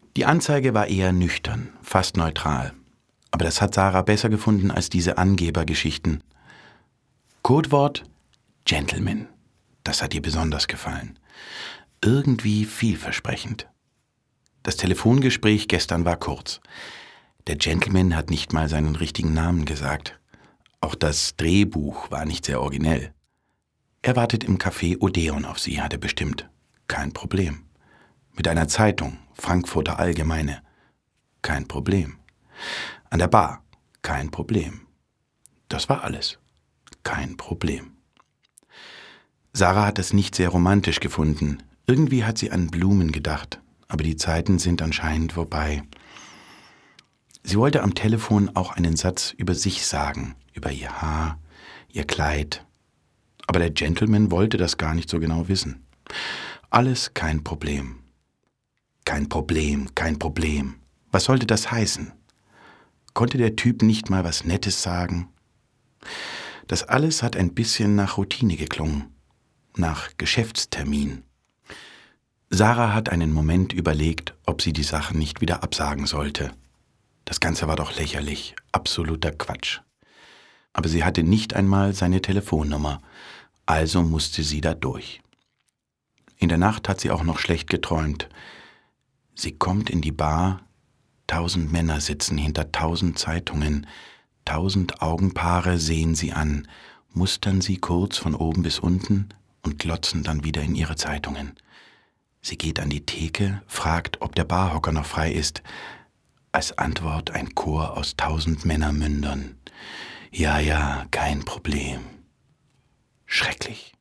Die Anzeige war eher nüchtern, fast neutral. Aber das hat Sarah besser gefunden als diese Angebergeschichten. Codewort Gentleman. Das hat ihr besonders gefallen. Irgendwie vielversprechend. Das Telefongespräch gestern war kurz. Der Gentleman hat nicht mal seinen richtigen Namen gesagt. Auch das Drehbuch war nicht sehr originell. Er wartet im Café Odeon auf sie, hat er bestimmt. Kein Problem. Mit einer Zeitung, Frankfurter Allgemeine. Kein Problem. An der Bar. Kein Problem. Das war alles. Kein Problem. Sarah hat es nicht sehr romantisch gefunden. Irgendwie hat sie an Blumen gedacht. Aber die Zeiten sind anscheinend vorbei. Sie wollte am Telefon auch einen Satz über sich sagen. Über ihr Haar, ihr Kleid. Aber der Gentleman wollte das gar nicht so genau wissen. Alles kein Problem. Kein Problem, kein Problem. Was sollte das heißen? Konnte der Typ nicht mal was Nettes sagen? Das alles hat ein bisschen nach Routine geklungen, nach Geschäftstermin. Sarah hat einen Moment überlegt, ob sie die Sache nicht wieder absagen sollte. Das Ganze war doch lächerlich, absoluter Quatsch. Aber sie hatte nicht einmal seine Telefonnummer, also musste sie da durch. In der Nacht hat sie auch noch schlecht geträumt. Sie kommt in die Bar, 1000 Männer sitzen hinter 1000 Zeitungen, 1000 Augenpaare sehen sie an, mustern sie kurz von oben bis unten und glotzen dann wieder in ihre Zeitungen. Sie geht an die Theke, fragt, ob der Barhocker noch frei ist. Als Antwort ein Chor aus 1000 Männermündern. Ja, kein Problem. Schrecklich.